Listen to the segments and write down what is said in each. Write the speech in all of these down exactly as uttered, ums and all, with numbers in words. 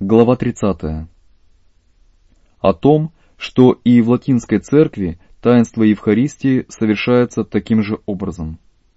Глава тридцатая. О том, что и в латинской церкви таинство Евхаристии совершается таким же образом.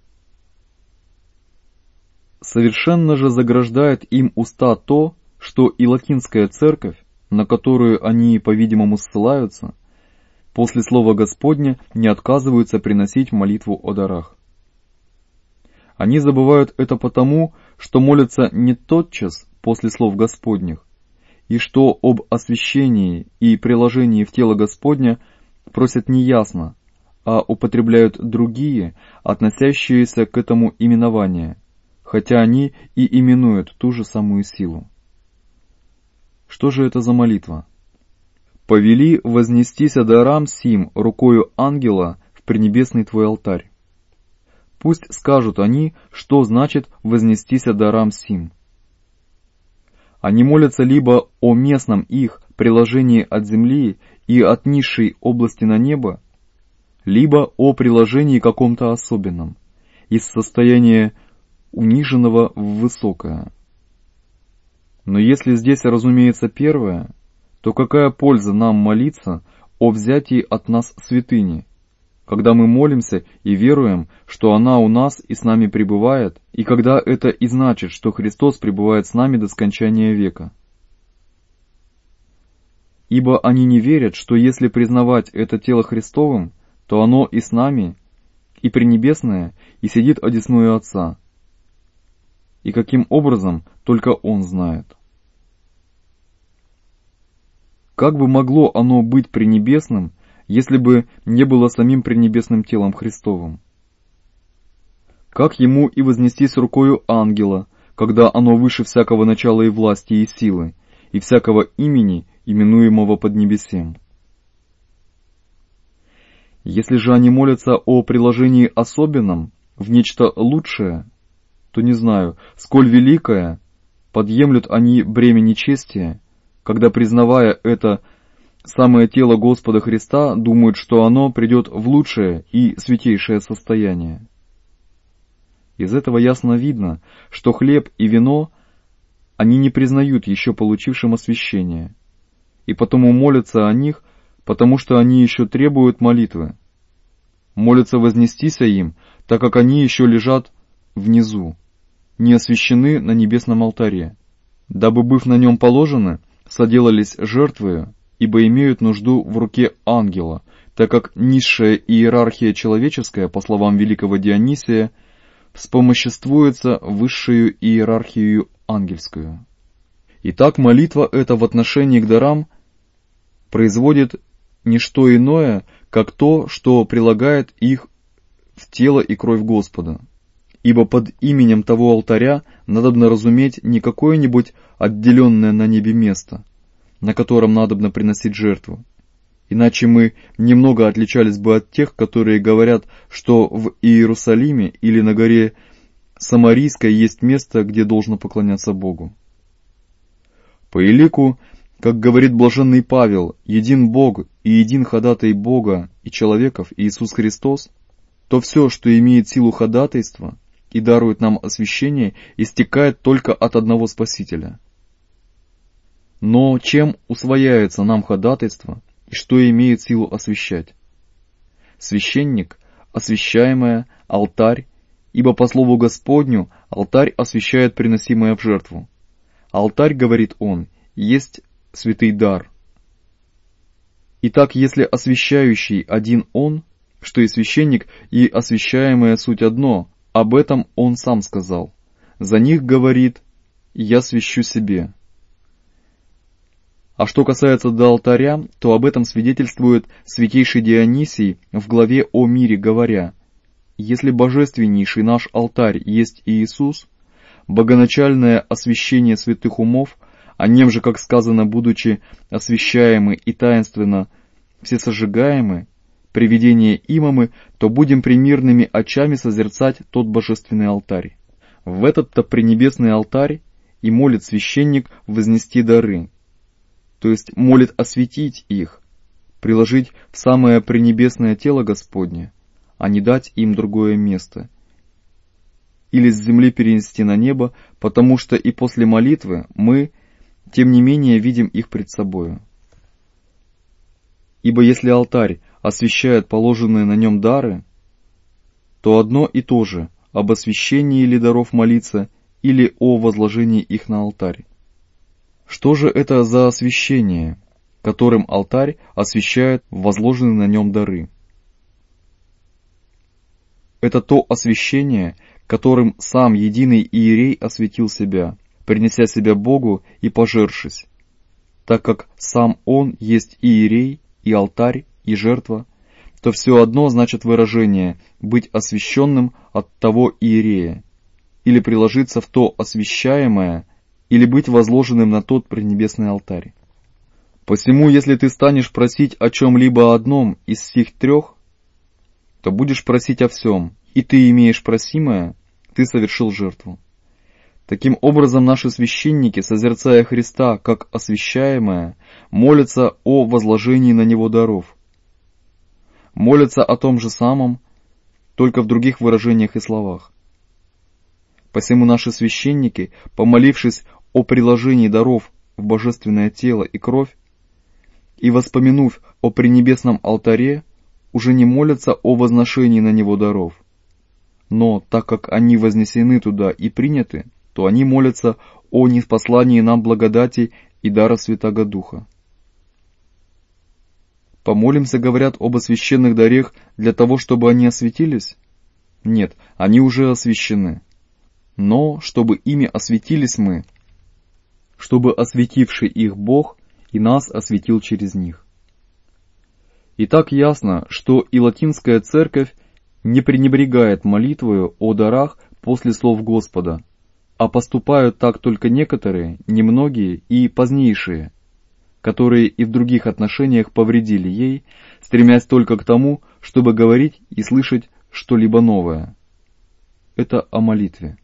Совершенно же заграждает им уста то, что и латинская церковь, на которую они, по-видимому, ссылаются, после слова Господня не отказываются приносить молитву о дарах. Они забывают это потому, что молятся не тотчас после слов Господних, и что об освящении и приложении в тело Господня просят не ясно, а употребляют другие, относящиеся к этому именования, хотя они и именуют ту же самую силу. Что же это за молитва? «Повели вознестися дарам сим рукою ангела в пренебесный твой алтарь». Пусть скажут они, что значит «вознестися дарам сим». Они молятся либо о местном их приложении от земли и от низшей области на небо, либо о приложении каком-то особенном, из состояния униженного в высокое. Но если здесь разумеется первое, то какая польза нам молиться о взятии от нас святыни, когда мы молимся и веруем, что она у нас и с нами пребывает, и когда это и значит, что Христос пребывает с нами до скончания века? Ибо они не верят, что если признавать это тело Христовым, то оно и с нами, и пренебесное, и сидит одесную Отца. И каким образом, только Он знает. Как бы могло оно быть пренебесным, если бы не было самим пренебесным телом Христовым? Как ему и вознестись рукою ангела, когда оно выше всякого начала и власти и силы, и всякого имени, именуемого под небесем? Если же они молятся о приложении особенном, в нечто лучшее, то не знаю, сколь великое, подъемлют они бремя нечестия, когда, признавая это самое тело Господа Христа, думают, что оно придет в лучшее и святейшее состояние. Из этого ясно видно, что хлеб и вино они не признают еще получившим освящение, и потому молятся о них, потому что они еще требуют молитвы. Молятся вознестися им, так как они еще лежат внизу, не освящены на небесном алтаре, дабы, быв на нем положены, соделались жертвою, ибо имеют нужду в руке ангела, так как низшая иерархия человеческая, по словам великого Дионисия, вспомоществуется высшую иерархию ангельскую. Итак, молитва эта в отношении к дарам производит не что иное, как то, что прилагает их в тело и кровь Господа. Ибо под именем того алтаря надобно разуметь не какое-нибудь отделенное на небе место, на котором надобно приносить жертву. Иначе мы немного отличались бы от тех, которые говорят, что в Иерусалиме или на горе Самарийской есть место, где должно поклоняться Богу. По элику, как говорит блаженный Павел, един Бог и един ходатай Бога и человеков Иисус Христос, то все, что имеет силу ходатайства и дарует нам освящение, истекает только от одного Спасителя. Но чем усвояется нам ходатайство и что имеет силу освящать? Священник, освящаемое, алтарь, ибо по слову Господню алтарь освящает приносимое в жертву. Алтарь, говорит он, есть святый дар. Итак, если освящающий один он, что и священник, и освящаемое суть одно, об этом он сам сказал. За них говорит: «Я свящу себе». А что касается до алтаря, то об этом свидетельствует святейший Дионисий в главе о мире, говоря: «Если божественнейший наш алтарь есть Иисус, богоначальное освящение святых умов, а нем же, как сказано, будучи освящаемы и таинственно всесожигаемы, приведение имамы, то будем примирными очами созерцать тот божественный алтарь». В этот-то пренебесный алтарь и молит священник вознести дары, то есть молит осветить их, приложить в самое пренебесное тело Господне, а не дать им другое место, или с земли перенести на небо, потому что и после молитвы мы, тем не менее видим их пред собою. Ибо если алтарь освящает положенные на нем дары, то одно и то же об освящении ли даров молиться или о возложении их на алтарь. Что же это за освящение, которым алтарь освящает возложенные на нем дары? Это то освящение, которым сам единый иерей освятил себя, принеся себя Богу и пожершись, так как сам Он есть и иерей, и алтарь, и жертва, то все одно значит выражение «быть освященным от того иерея», или приложиться в то освящаемое, или быть возложенным на тот пренебесный алтарь. Посему, если ты станешь просить о чем-либо одном из сих трех, то будешь просить о всем, и ты имеешь просимое, ты совершил жертву. Таким образом, наши священники, созерцая Христа как освящаемое, молятся о возложении на Него даров. Молятся о том же самом, только в других выражениях и словах. Посему наши священники, помолившись о приложении даров в божественное тело и кровь, и воспомянув о пренебесном алтаре, уже не молятся о возношении на него даров. Но, так как они вознесены туда и приняты, то они молятся о ниспослании нам благодати и дара Святаго Духа. Помолимся, говорят, об освященных дарах для того, чтобы они осветились? Нет, они уже освящены. Но, чтобы ими осветились мы, чтобы осветивший их Бог и нас осветил через них. И так ясно, что и латинская церковь не пренебрегает молитвою о дарах после слов Господа, а поступают так только некоторые, немногие и позднейшие, которые и в других отношениях повредили ей, стремясь только к тому, чтобы говорить и слышать что-либо новое. Это о молитве.